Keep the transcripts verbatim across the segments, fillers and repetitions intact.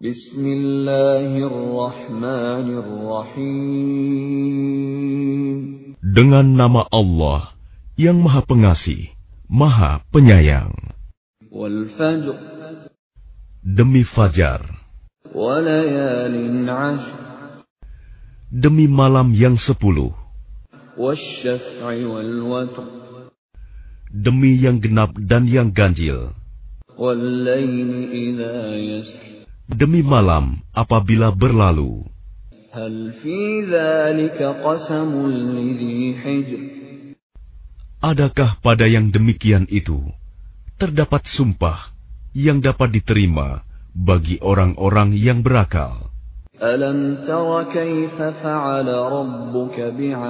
Bismillahirrahmanirrahim. Dengan nama Allah yang Maha Pengasih, Maha Penyayang. Wal fajr. Demi fajar. Wa layalin 'ashr. Demi malam yang sepuluh. Wasyaf'i wal watr. Demi yang genap dan yang ganjil. Wal laili idza yasr. Demi malam apabila berlalu. Hal fi dzalika qasamul lidzi hijr. Adakah pada yang demikian itu terdapat sumpah yang dapat diterima bagi orang-orang yang berakal? Alam tara kaifa fa'ala rabbuka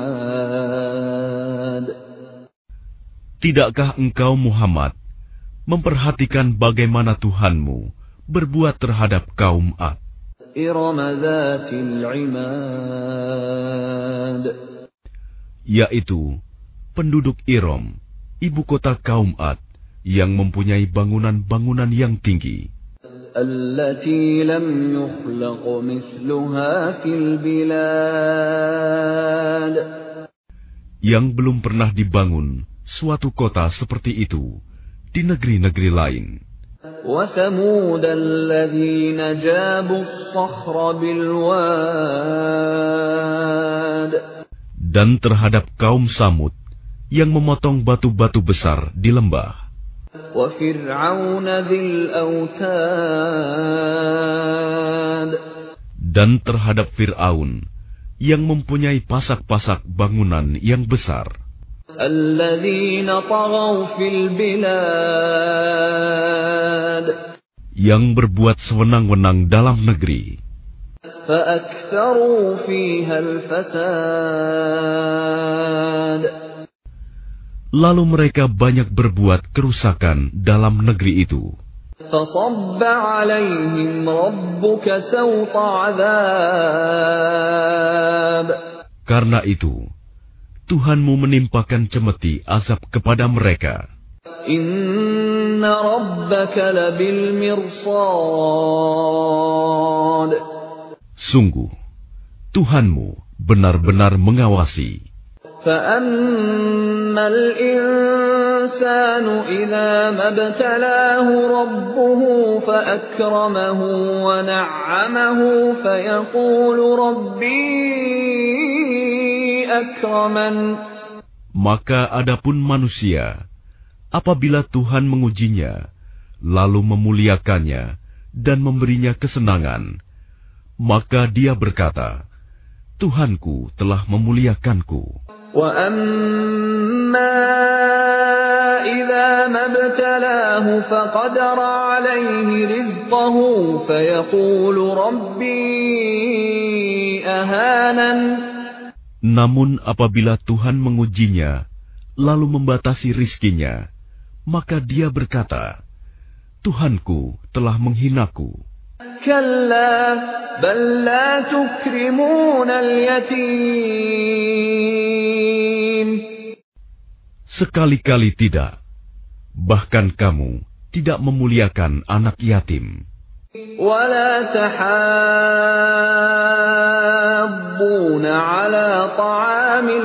bi'ad. Tidakkah engkau Muhammad memperhatikan bagaimana Tuhanmu berbuat terhadap kaum Ad? Iram dzatil 'imad. Yaitu penduduk Iram, ibu kota kaum Ad, yang mempunyai bangunan-bangunan yang tinggi. Allati lam yukhlaq mithluha fil bilad. Yang belum pernah dibangun suatu kota seperti itu di negeri-negeri lain. وَثَمُودَ الَّذِينَ جَابُوا الصَّخْرَ بِالْوَادِ. Dan terhadap kaum Samud yang memotong batu-batu besar di lembah. وَفِرْعَوْنَ ذِي الْأَوْتَادِ. Dan terhadap Fir'aun yang mempunyai pasak-pasak bangunan yang besar. الَّذِينَ طَغَوْا فِي الْبِلَادِ. Yang berbuat sewenang-wenang dalam negeri. فَأَكْثَرُوا فِيهَا الْفَسَادَ. Lalu mereka banyak berbuat kerusakan dalam negeri itu. فَصَبَّ عَلَيْهِمْ رَبُّكَ سَوْطَ عَذَابٍ. Karena itu Tuhanmu menimpakan cemeti azab kepada mereka. Inna rabbaka labil mirsad. Sungguh, Tuhanmu benar-benar mengawasi. فَأَمَّا الْإِنسَانُ إِذَا مَا ابْتَلَاهُ رَبُّهُ فَأَكْرَمَهُ وَنَعَّمَهُ فَيَقُولُ رَبِّي أَكْرَمَنِ. Maka adapun manusia, apabila Tuhan mengujinya, lalu memuliakannya dan memberinya kesenangan, maka dia berkata, Tuhanku telah memuliakanku. وَأَمَّا إِذَا مَا ابْتَلَاهُ فَقَدَرَ عَلَيْهِ رِزْقَهُ فَيَقُولُ رَبِّي أَهَانَنِ. Namun apabila Tuhan mengujinya, lalu membatasi rizkinya, maka dia berkata, Tuhanku telah menghinaku. Kalla bal la tukrimuna al-yatim. Sekali-kali tidak. Bahkan kamu tidak memuliakan anak yatim. Wa la tahabbuna ala ta'amil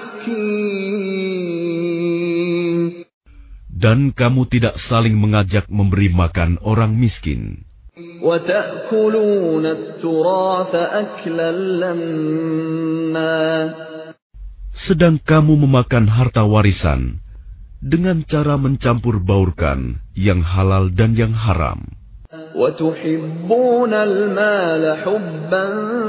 miskin. Dan kamu tidak saling mengajak memberi makan orang miskin. وَتَأْكُلُونَ التُّرَاثَ أَكْلًا لَمًّا. Sedang kamu memakan harta warisan dengan cara mencampur baurkan yang halal dan yang haram. وَتُحِبُّونَ الْمَالَ حُبًّا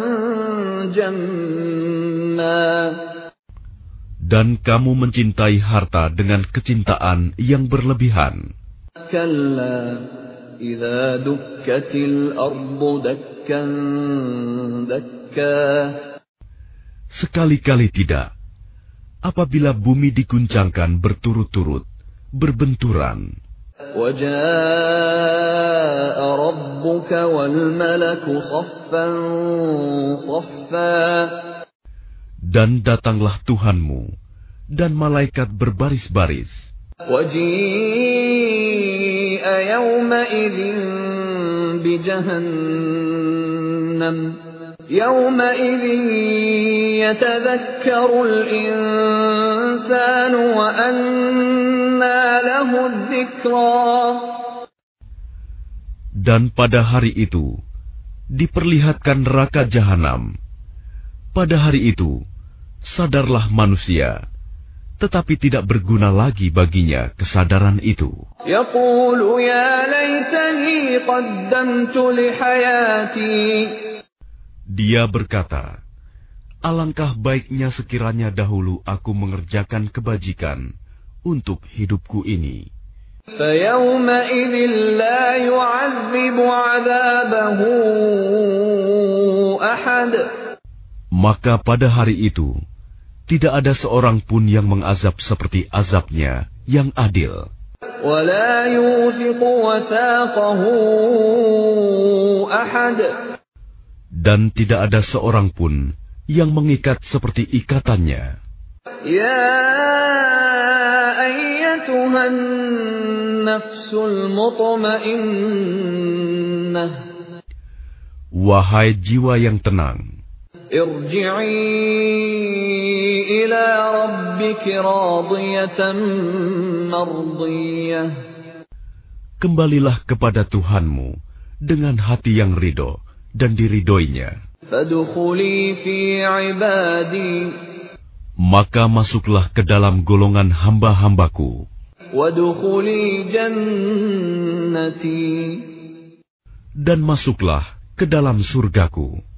جَمًّا. Dan kamu mencintai harta dengan kecintaan yang berlebihan. كَلَّا إِذَا دُكَّتِ الْأَرْضُ دَكًّا دَكًّا. Sekali-kali tidak. Apabila bumi diguncangkan berturut-turut, berbenturan. وَجَاءَ رَبُّكَ وَالْمَلَكُ صَفًّا صَفًّا. Dan datanglah Tuhanmu, dan malaikat berbaris-baris. وَجِيءَ يَوْمَئِذٍ بجهنم يومئذ يتذكر الإنسان وأنى له الذكرى. Dan pada hari itu diperlihatkan neraka jahanam. Pada hari itu sadarlah manusia, tetapi tidak berguna lagi baginya kesadaran itu. Yaqulu ya laitani qaddamtu li hayati. Dia berkata, alangkah baiknya sekiranya dahulu aku mengerjakan kebajikan untuk hidupku ini. فَيَوْمَئِذٍ لَا يُعَذِّبُ عَذَابَهُ أَحَدٌ. Maka pada hari itu tidak ada seorang pun yang mengazab seperti azabnya yang adil. وَلَا يُوثِقُ وَثَاقَهُ أَحَدٌ. Dan tidak ada seorang pun yang mengikat seperti ikatannya. Ya ayyatuhan nafsul mutmainnah. Wahai jiwa yang tenang, irji'i ila rabbiki radiyatan mardiyah. Kembalilah kepada Tuhanmu dengan hati yang ridho dan diridhoinya. Fadkhuli fi ibadi. Maka masuklah ke dalam golongan hamba-hambaku. Wadkhuli jannati. Dan masuklah ke dalam surgaku.